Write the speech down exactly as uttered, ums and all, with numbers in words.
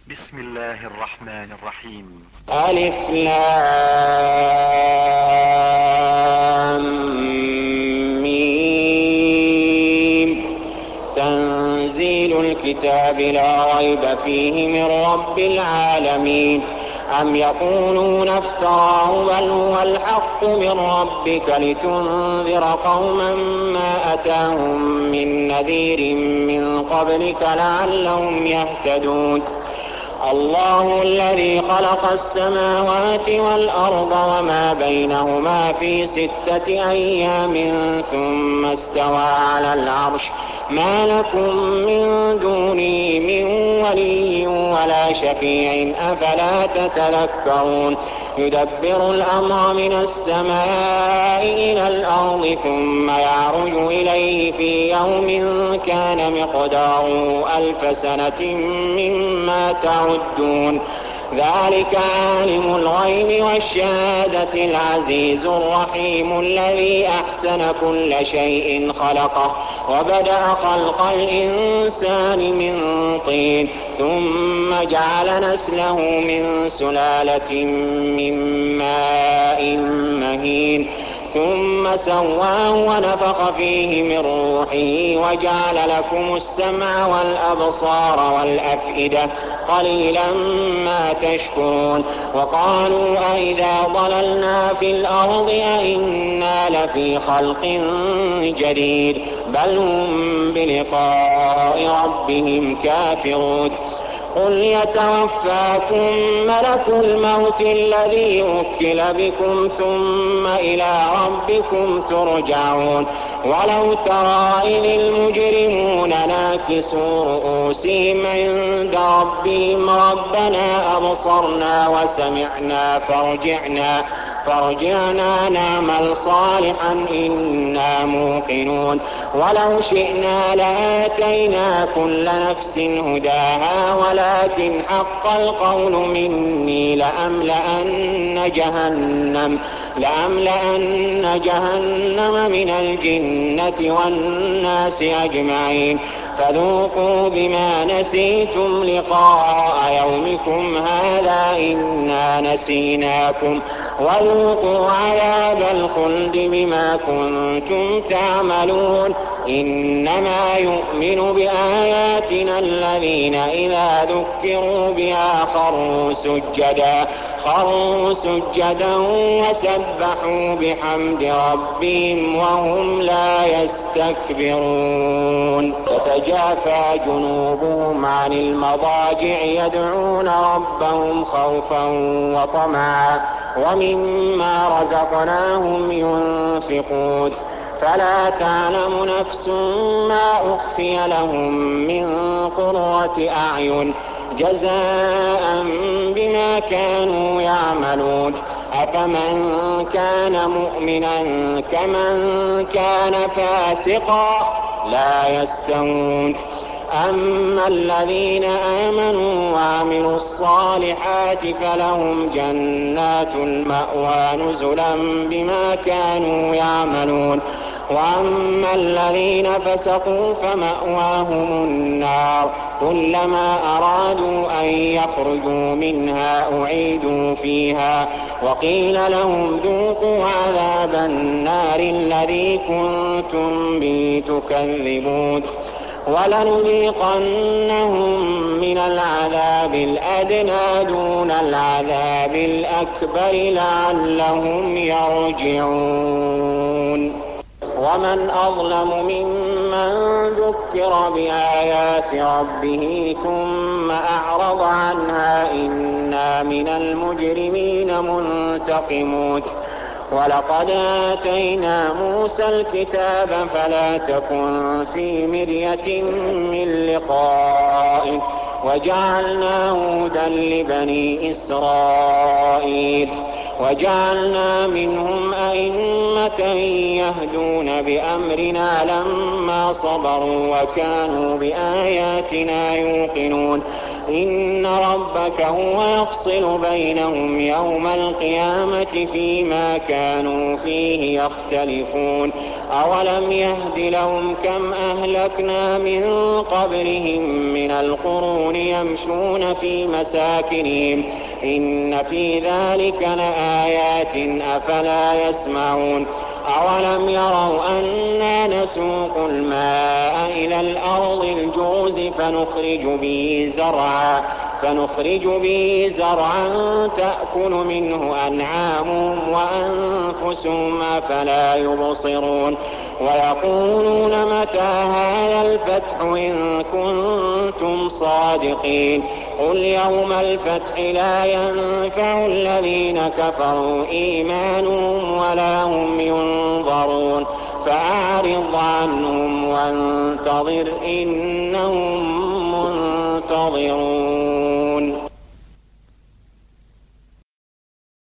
بسم الله الرحمن الرحيم. ألف لام ميم. تنزيل الكتاب لا ريب فيه من رب العالمين. أم يقولون افتراه بل هو الحق من ربك لتنذر قوما ما أتاهم من نذير من قبلك لعلهم يهتدون. الله الذي خلق السماوات والأرض وما بينهما في ستة أيام ثم استوى على العرش ما لكم من دونه من ولي ولا شفيع أفلا تتذكرون. يدبر الأمر من السماء إلى الأرض ثم يعرج إليه في يوم كان مقداره ألف سنة مما تعدون. ذلك عالم الغيب والشهادة العزيز الرحيم الذي أحسن كل شيء خلقه وبدأ خلق الإنسان من طين ثم جعل نسله من سلالة من ماء مهين ثم سواه ونفخ فيه من روحه وجعل لكم السمع والأبصار والأفئدة قليلا ما تشكرون. وقالوا أئذا ضللنا في الأرض أئنا لفي خلق جديد بل هم بلقاء ربهم كافرون. قل يتوفاكم ملك الموت الذي وكل بكم ثم إلى ربكم ترجعون. ولو ترى إذ المجرمون ناكسوا رؤوسهم عند ربهم ربنا أبصرنا وسمعنا فارجعنا فارجعنا نعمل صالحا إنا موقنون. ولو شئنا لآتينا كل نفس هداها ولكن حق القول مني لأملأن جهنم لأملأن جهنم من الجنة والناس أجمعين. فذوقوا بما نسيتم لقاء يومكم هذا إنا نسيناكم وذوقوا عذاب الخلد بما كنتم تعملون. إنما يؤمن بآياتنا الذين إذا ذكروا بها خروا سجدا خروا سجدا وسبحوا بحمد ربهم وهم لا يستكبرون. تتجافى جنوبهم عن المضاجع يدعون ربهم خوفا وطمعا ومما رزقناهم ينفقون. فلا تعلم نفس ما أخفي لهم من قرة أعين جزاء بما كانوا يعملون. أفمن كان مؤمنا كمن كان فاسقا لا يستوون. أما الذين آمنوا وعملوا الصالحات فلهم جنات المأوى نزلا بما كانوا يعملون. وأما الذين فسقوا فمأواهم النار كلما أرادوا أن يخرجوا منها أعيدوا فيها وقيل لهم ذوقوا عذاب النار الذي كنتم به تكذبون. ولنذيقنهم من العذاب الأدنى دون العذاب الأكبر لعلهم يرجعون. ومن أظلم ممن ذكر بآيات ربه ثم أعرض عنها إنا من المجرمين منتقمون. ولقد آتينا موسى الكتاب فلا تكن في مرية من لقائه وجعلناه هدى لبني إسرائيل وجعلنا منهم أئمة يهدون بأمرنا لما صبروا وكانوا بآياتنا يوقنون. إن ربك هو يفصل بينهم يوم القيامة فيما كانوا فيه يختلفون أولم يهد لهم كم أهلكنا من قبلهم من القرون يمشون في مساكنهم إن في ذلك لآيات أفلا يسمعون أولم يروا أنا نسوق الماء إلى الأرض الجرز فنخرج به زرعا فنخرج به زرعا تأكل منه أنعامهم وأنفسهم أفلا يبصرون ويقولون متى هذا الفتح إن كنتم صادقين قل يوم الفتح لا ينفع الذين كفروا إيمانهم ولا هم ينظرون فأعرض عنهم وانتظر إنهم منتظرون.